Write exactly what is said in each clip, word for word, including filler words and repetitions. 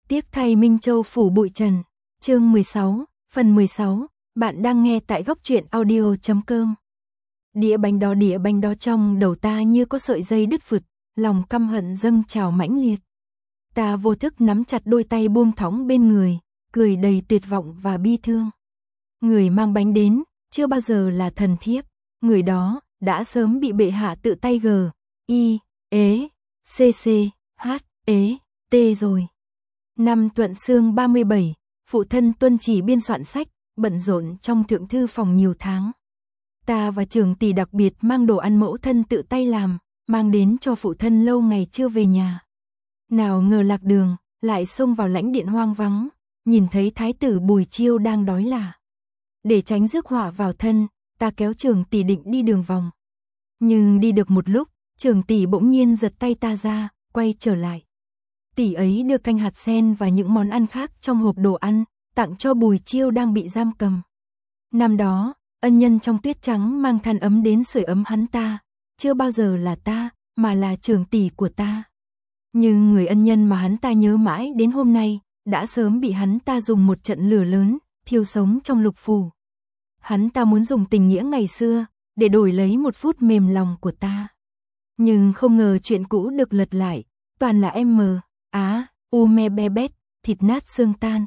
Tiếc thay Minh Châu phủ bụi trần. Chương mười sáu, phần mười sáu, bạn đang nghe tại góc truyện audio chấm com. Đĩa bánh đó đĩa bánh đó trong đầu ta như có sợi dây đứt phụt, lòng căm hận dâng trào mãnh liệt. Ta vô thức nắm chặt đôi tay buông thõng bên người, cười đầy tuyệt vọng và bi thương. Người mang bánh đến, chưa bao giờ là thần thiếp, người đó đã sớm bị bệ hạ tự tay gờ, y, ế, c c, h, ế, t rồi. Năm Tuận Sương ba mươi bảy, phụ thân tuân chỉ biên soạn sách, bận rộn trong thượng thư phòng nhiều tháng. Ta và trưởng tỷ đặc biệt mang đồ ăn mẫu thân tự tay làm, mang đến cho phụ thân lâu ngày chưa về nhà. Nào ngờ lạc đường, lại xông vào lãnh điện hoang vắng, nhìn thấy thái tử Bùi Chiêu đang đói lả. Để tránh rước họa vào thân, ta kéo trưởng tỷ định đi đường vòng. Nhưng đi được một lúc, trưởng tỷ bỗng nhiên giật tay ta ra, quay trở lại. Tỷ ấy đưa canh hạt sen và những món ăn khác trong hộp đồ ăn, tặng cho Bùi Chiêu đang bị giam cầm. Năm đó, ân nhân trong tuyết trắng mang than ấm đến sưởi ấm hắn ta, chưa bao giờ là ta, mà là trưởng tỷ của ta. Nhưng người ân nhân mà hắn ta nhớ mãi đến hôm nay, đã sớm bị hắn ta dùng một trận lửa lớn, thiêu sống trong lục phủ. Hắn ta muốn dùng tình nghĩa ngày xưa, để đổi lấy một phút mềm lòng của ta. Nhưng không ngờ chuyện cũ được lật lại, toàn là em mờ, á, u me be bét, thịt nát xương tan.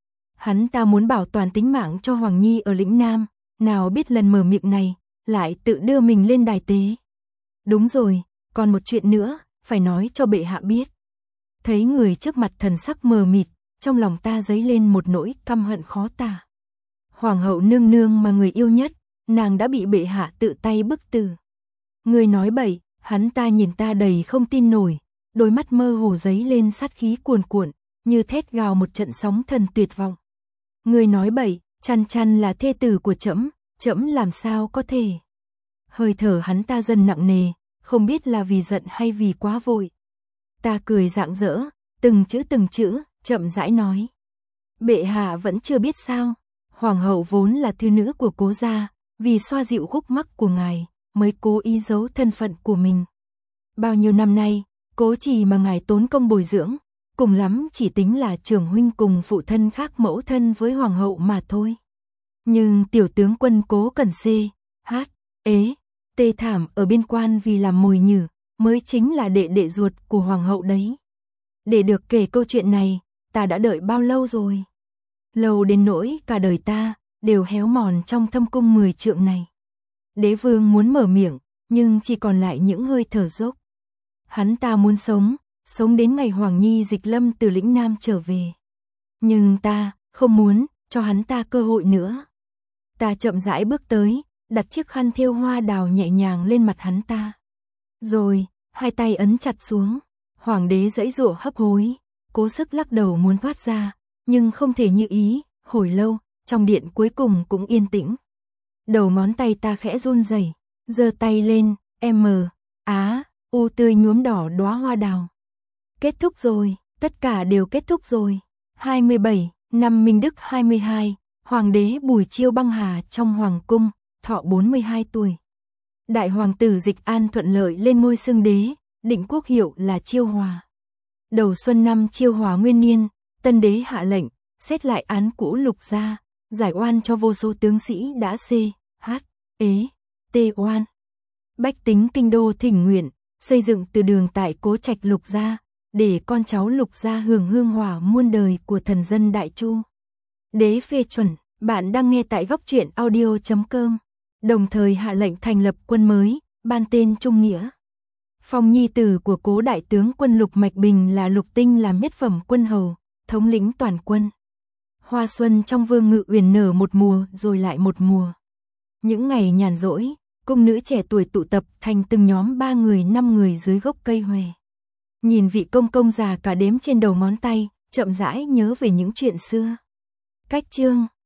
Hắn ta muốn bảo toàn tính mạng cho Hoàng Nhi ở lĩnh Nam, nào biết lần mở miệng này, lại tự đưa mình lên đài tế. Đúng rồi, còn một chuyện nữa, phải nói cho bệ hạ biết. Thấy người trước mặt thần sắc mờ mịt, trong lòng ta dấy lên một nỗi căm hận khó tả. Hoàng hậu nương nương mà người yêu nhất, nàng đã bị bệ hạ tự tay bức tử. Người nói bậy, hắn ta nhìn ta đầy không tin nổi, đôi mắt mơ hồ dấy lên sát khí cuồn cuộn, như thét gào một trận sóng thần tuyệt vọng. Người nói bậy, chăn chăn là thê tử của trẫm, trẫm làm sao có thể. Hơi thở hắn ta dần nặng nề, không biết là vì giận hay vì quá vội. Ta cười rạng rỡ, từng chữ từng chữ, chậm rãi nói. Bệ hạ vẫn chưa biết sao, hoàng hậu vốn là thư nữ của cố gia, vì xoa dịu khúc mắc của ngài, mới cố ý giấu thân phận của mình. Bao nhiêu năm nay, cố chỉ mà ngài tốn công bồi dưỡng, cùng lắm chỉ tính là trưởng huynh cùng phụ thân khác mẫu thân với hoàng hậu mà thôi. Nhưng tiểu tướng quân Cố Cẩn C, H, ế, tê thảm ở biên quan vì làm mồi nhử, mới chính là đệ đệ ruột của hoàng hậu đấy. Để được kể câu chuyện này, ta đã đợi bao lâu rồi? Lâu đến nỗi cả đời ta đều héo mòn trong thâm cung mười trượng này. Đế vương muốn mở miệng, nhưng chỉ còn lại những hơi thở dốc. Hắn ta muốn sống, sống đến ngày Hoàng Nhi dịch lâm từ lĩnh Nam trở về. Nhưng ta không muốn cho hắn ta cơ hội nữa. Ta chậm rãi bước tới, đặt chiếc khăn thêu hoa đào nhẹ nhàng lên mặt hắn ta. Rồi, hai tay ấn chặt xuống. Hoàng đế giãy giụa hấp hối, cố sức lắc đầu muốn thoát ra, nhưng không thể như ý. Hồi lâu, trong điện cuối cùng cũng yên tĩnh. Đầu ngón tay ta khẽ run rẩy, giơ tay lên, M, á, u tươi nhuốm đỏ đóa hoa đào. Kết thúc rồi, tất cả đều kết thúc rồi. hai mươi bảy, năm Minh Đức hai mươi hai, Hoàng đế Bùi Chiêu băng hà trong hoàng cung, thọ bốn mươi hai tuổi. Đại hoàng tử Dịch An thuận lợi lên ngôi xưng đế, định quốc hiệu là Chiêu Hòa. Đầu xuân năm Chiêu Hòa nguyên niên, tân đế hạ lệnh, xét lại án cũ Lục gia, giải oan cho vô số tướng sĩ đã c, h, ế, t oan. Bách tính kinh đô thỉnh nguyện, xây dựng từ đường tại cố trạch Lục gia, để con cháu Lục gia hưởng hương hỏa muôn đời của thần dân Đại Chu. Đế phê chuẩn, bạn đang nghe tại góc truyện audio chấm com. Đồng thời hạ lệnh thành lập quân mới, ban tên Trung Nghĩa. Phong nhi tử của cố đại tướng quân Lục Mạch Bình là Lục Tinh làm nhất phẩm quân hầu, thống lĩnh toàn quân. Hoa xuân trong Vương Ngự Uyển nở một mùa rồi lại một mùa. Những ngày nhàn rỗi, cung nữ trẻ tuổi tụ tập thành từng nhóm ba người năm người dưới gốc cây hòe. Nhìn vị công công già cả đếm trên đầu ngón tay, chậm rãi nhớ về những chuyện xưa. Cách chương